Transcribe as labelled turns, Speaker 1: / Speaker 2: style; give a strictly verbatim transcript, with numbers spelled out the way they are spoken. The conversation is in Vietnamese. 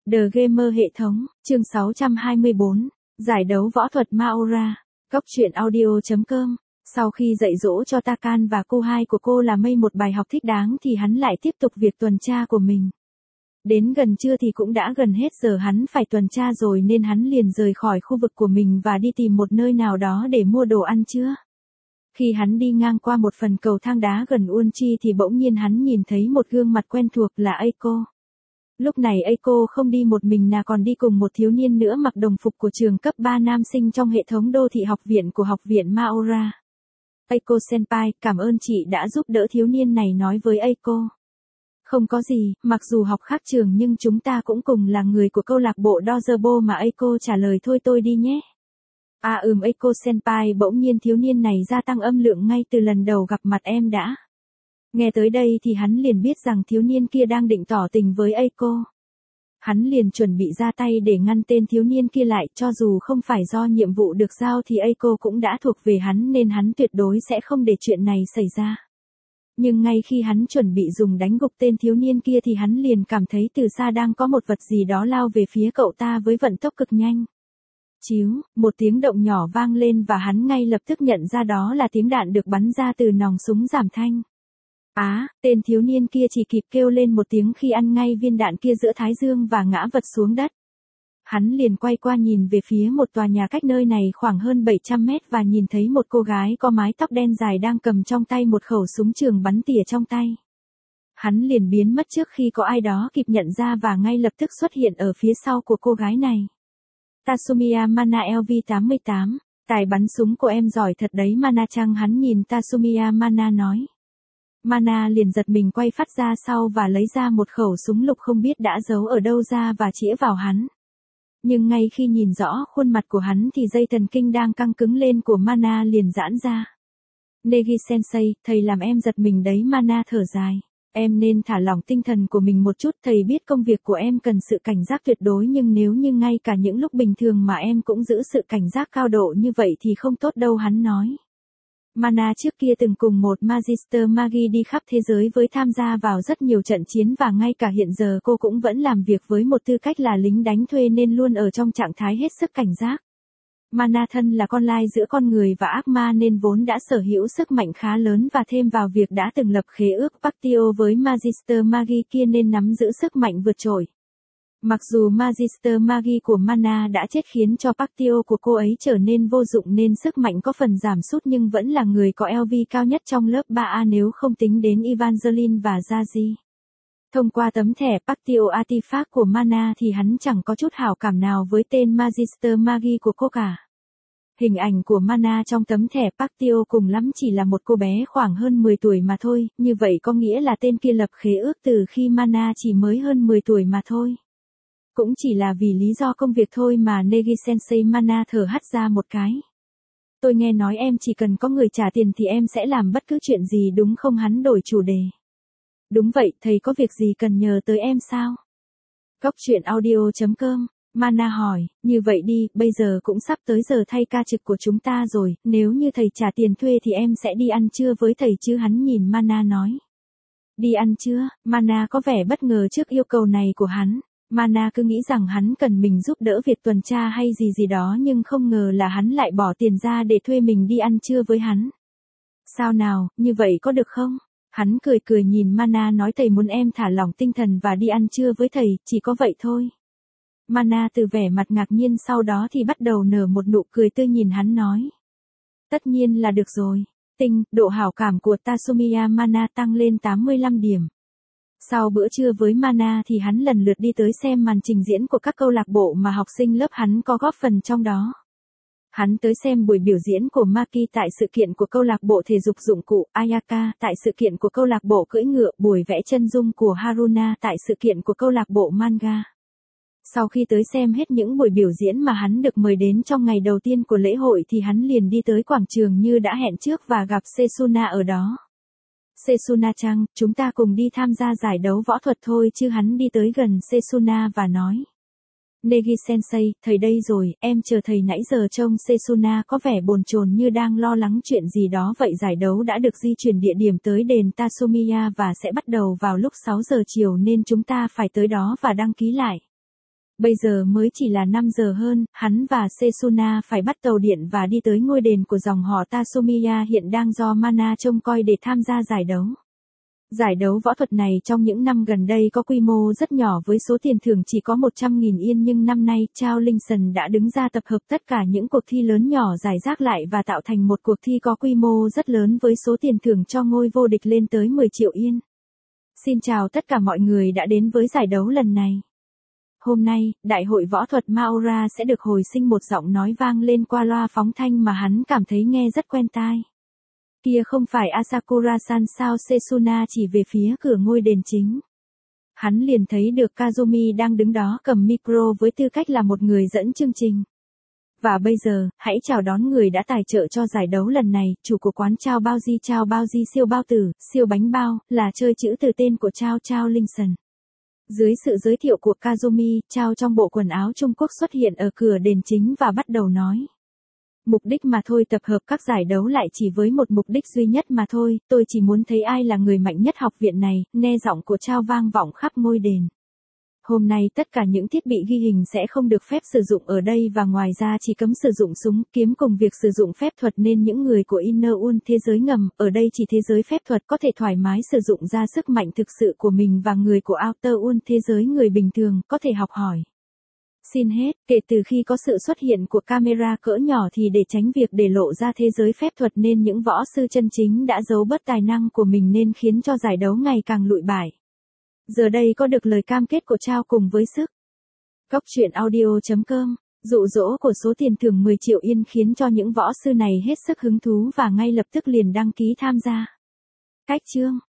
Speaker 1: The Gamer hệ thống, chương sáu trăm hai mươi bốn, giải đấu võ thuật Maora, Cóc truyện audio chấm com. Sau khi dạy dỗ cho Takan và cô hai của cô là Mây một bài học thích đáng thì hắn lại tiếp tục việc tuần tra của mình. Đến gần trưa thì cũng đã gần hết giờ hắn phải tuần tra rồi nên hắn liền rời khỏi khu vực của mình và đi tìm một nơi nào đó để mua đồ ăn trưa. Khi hắn đi ngang qua một phần cầu thang đá gần Uon Chi thì bỗng nhiên hắn nhìn thấy một gương mặt quen thuộc là Eiko. Lúc này Eiko không đi một mình mà còn đi cùng một thiếu niên nữa mặc đồng phục của trường cấp ba nam sinh trong hệ thống đô thị học viện của học viện Maora. Eiko senpai, cảm ơn chị đã giúp đỡ thiếu niên này nói với Eiko. Không có gì, mặc dù học khác trường nhưng chúng ta cũng cùng là người của câu lạc bộ Dojabo mà. Eiko trả lời. Thôi tôi đi nhé. À ừm Eiko senpai. Bỗng nhiên thiếu niên này gia tăng âm lượng ngay từ lần đầu gặp mặt em đã. Nghe tới đây thì hắn liền biết rằng thiếu niên kia đang định tỏ tình với Eiko. Hắn liền chuẩn bị ra tay để ngăn tên thiếu niên kia lại, cho dù không phải do nhiệm vụ được giao thì Eiko cũng đã thuộc về hắn nên hắn tuyệt đối sẽ không để chuyện này xảy ra. Nhưng ngay khi hắn chuẩn bị dùng đánh gục tên thiếu niên kia thì hắn liền cảm thấy từ xa đang có một vật gì đó lao về phía cậu ta với vận tốc cực nhanh. Chíu, một tiếng động nhỏ vang lên và hắn ngay lập tức nhận ra đó là tiếng đạn được bắn ra từ nòng súng giảm thanh. Á, à, tên thiếu niên kia chỉ kịp kêu lên một tiếng khi ăn ngay viên đạn kia giữa thái dương và ngã vật xuống đất. Hắn liền quay qua nhìn về phía một tòa nhà cách nơi này khoảng hơn bảy trăm mét và nhìn thấy một cô gái có mái tóc đen dài đang cầm trong tay một khẩu súng trường bắn tỉa trong tay. Hắn liền biến mất trước khi có ai đó kịp nhận ra và ngay lập tức xuất hiện ở phía sau của cô gái này. Tasumiya Mana L V tám mươi tám, tài bắn súng của em giỏi thật đấy Mana-chan. Hắn nhìn Tasumiya Mana nói. Mana liền giật mình quay phát ra sau và lấy ra một khẩu súng lục không biết đã giấu ở đâu ra và chĩa vào hắn. Nhưng ngay khi nhìn rõ khuôn mặt của hắn thì dây thần kinh đang căng cứng lên của Mana liền giãn ra. Negi-sensei, thầy làm em giật mình đấy. Mana thở dài. Em nên thả lỏng tinh thần của mình một chút. Thầy biết công việc của em cần sự cảnh giác tuyệt đối nhưng nếu như ngay cả những lúc bình thường mà em cũng giữ sự cảnh giác cao độ như vậy thì không tốt đâu. Hắn nói. Mana trước kia từng cùng một Magister Magi đi khắp thế giới với tham gia vào rất nhiều trận chiến và ngay cả hiện giờ cô cũng vẫn làm việc với một tư cách là lính đánh thuê nên luôn ở trong trạng thái hết sức cảnh giác. Mana thân là con lai giữa con người và ác ma nên vốn đã sở hữu sức mạnh khá lớn và thêm vào việc đã từng lập khế ước Pactio với Magister Magi kia nên nắm giữ sức mạnh vượt trội. Mặc dù Magister Magi của Mana đã chết khiến cho Pactio của cô ấy trở nên vô dụng nên sức mạnh có phần giảm sút nhưng vẫn là người có L V cao nhất trong lớp ba A nếu không tính đến Evangeline và Zaji. Thông qua tấm thẻ Pactio Artifact của Mana thì hắn chẳng có chút hảo cảm nào với tên Magister Magi của cô cả. Hình ảnh của Mana trong tấm thẻ Pactio cùng lắm chỉ là một cô bé khoảng hơn mười tuổi mà thôi, như vậy có nghĩa là tên kia lập khế ước từ khi Mana chỉ mới hơn mười tuổi mà thôi. Cũng chỉ là vì lý do công việc thôi mà Negi-sensei. Mana thở hắt ra một cái. Tôi nghe nói em chỉ cần có người trả tiền thì em sẽ làm bất cứ chuyện gì đúng không? Hắn đổi chủ đề. Đúng vậy, thầy có việc gì cần nhờ tới em sao? Cóc truyện audio chấm com, Mana hỏi, như vậy đi, bây giờ cũng sắp tới giờ thay ca trực của chúng ta rồi, nếu như thầy trả tiền thuê thì em sẽ đi ăn trưa với thầy chứ? Hắn nhìn Mana nói. Đi ăn trưa? Mana có vẻ bất ngờ trước yêu cầu này của hắn. Mana cứ nghĩ rằng hắn cần mình giúp đỡ việc tuần tra hay gì gì đó nhưng không ngờ là hắn lại bỏ tiền ra để thuê mình đi ăn trưa với hắn. Sao nào, như vậy có được không? Hắn cười cười nhìn Mana nói thầy muốn em thả lỏng tinh thần và đi ăn trưa với thầy, chỉ có vậy thôi. Mana từ vẻ mặt ngạc nhiên sau đó thì bắt đầu nở một nụ cười tươi nhìn hắn nói. Tất nhiên là được rồi. Tinh, độ hảo cảm của Tasumiya Mana tăng lên tám mươi lăm điểm. Sau bữa trưa với Mana thì hắn lần lượt đi tới xem màn trình diễn của các câu lạc bộ mà học sinh lớp hắn có góp phần trong đó. Hắn tới xem buổi biểu diễn của Maki tại sự kiện của câu lạc bộ thể dục dụng cụ Ayaka, tại sự kiện của câu lạc bộ cưỡi ngựa, buổi vẽ chân dung của Haruna tại sự kiện của câu lạc bộ manga. Sau khi tới xem hết những buổi biểu diễn mà hắn được mời đến trong ngày đầu tiên của lễ hội thì hắn liền đi tới quảng trường như đã hẹn trước và gặp Setsuna ở đó. Setsuna-chan, chúng ta cùng đi tham gia giải đấu võ thuật thôi chứ? Hắn đi tới gần Setsuna và nói. Negi-sensei, thầy đây rồi, em chờ thầy nãy giờ. Trông Setsuna có vẻ bồn chồn như đang lo lắng chuyện gì đó. Vậy giải đấu đã được di chuyển địa điểm tới đền Tasumiya và sẽ bắt đầu vào lúc sáu giờ chiều nên chúng ta phải tới đó và đăng ký lại. Bây giờ mới chỉ là năm giờ hơn, hắn và Setsuna phải bắt tàu điện và đi tới ngôi đền của dòng họ Tatsumiya hiện đang do Mana trông coi để tham gia giải đấu. Giải đấu võ thuật này trong những năm gần đây có quy mô rất nhỏ với số tiền thưởng chỉ có một trăm nghìn yên, nhưng năm nay Chao Linh đã đứng ra tập hợp tất cả những cuộc thi lớn nhỏ rải rác lại và tạo thành một cuộc thi có quy mô rất lớn với số tiền thưởng cho ngôi vô địch lên tới mười triệu yên. Xin chào tất cả mọi người đã đến với giải đấu lần này. Hôm nay, Đại hội võ thuật Maora sẽ được hồi sinh, một giọng nói vang lên qua loa phóng thanh mà hắn cảm thấy nghe rất quen tai. Kia không phải Asakura-san sao? Setsuna chỉ về phía cửa ngôi đền chính. Hắn liền thấy được Kazumi đang đứng đó cầm micro với tư cách là một người dẫn chương trình. Và bây giờ, hãy chào đón người đã tài trợ cho giải đấu lần này, chủ của quán Chao Bao Di. Chao Bao Di siêu bao tử, siêu bánh bao, là chơi chữ từ tên của Chao Chao Linh. Dưới sự giới thiệu của Kazumi, Chao trong bộ quần áo Trung Quốc xuất hiện ở cửa đền chính và bắt đầu nói. Mục đích mà thôi, tập hợp các giải đấu lại chỉ với một mục đích duy nhất mà thôi, tôi chỉ muốn thấy ai là người mạnh nhất học viện này, nghe giọng của Chao vang vọng khắp ngôi đền. Hôm nay tất cả những thiết bị ghi hình sẽ không được phép sử dụng ở đây và ngoài ra chỉ cấm sử dụng súng, kiếm cùng việc sử dụng phép thuật, nên những người của Inner World thế giới ngầm, ở đây chỉ thế giới phép thuật có thể thoải mái sử dụng ra sức mạnh thực sự của mình, và người của Outer World thế giới người bình thường có thể học hỏi. Xin hết, kể từ khi có sự xuất hiện của camera cỡ nhỏ thì để tránh việc để lộ ra thế giới phép thuật nên những võ sư chân chính đã giấu bớt tài năng của mình nên khiến cho giải đấu ngày càng lụi bại. Giờ đây có được lời cam kết của Chao cùng với sức. Cóc truyện audio chấm com, dụ dỗ của số tiền thưởng mười triệu yên khiến cho những võ sư này hết sức hứng thú và ngay lập tức liền đăng ký tham gia. Cách chương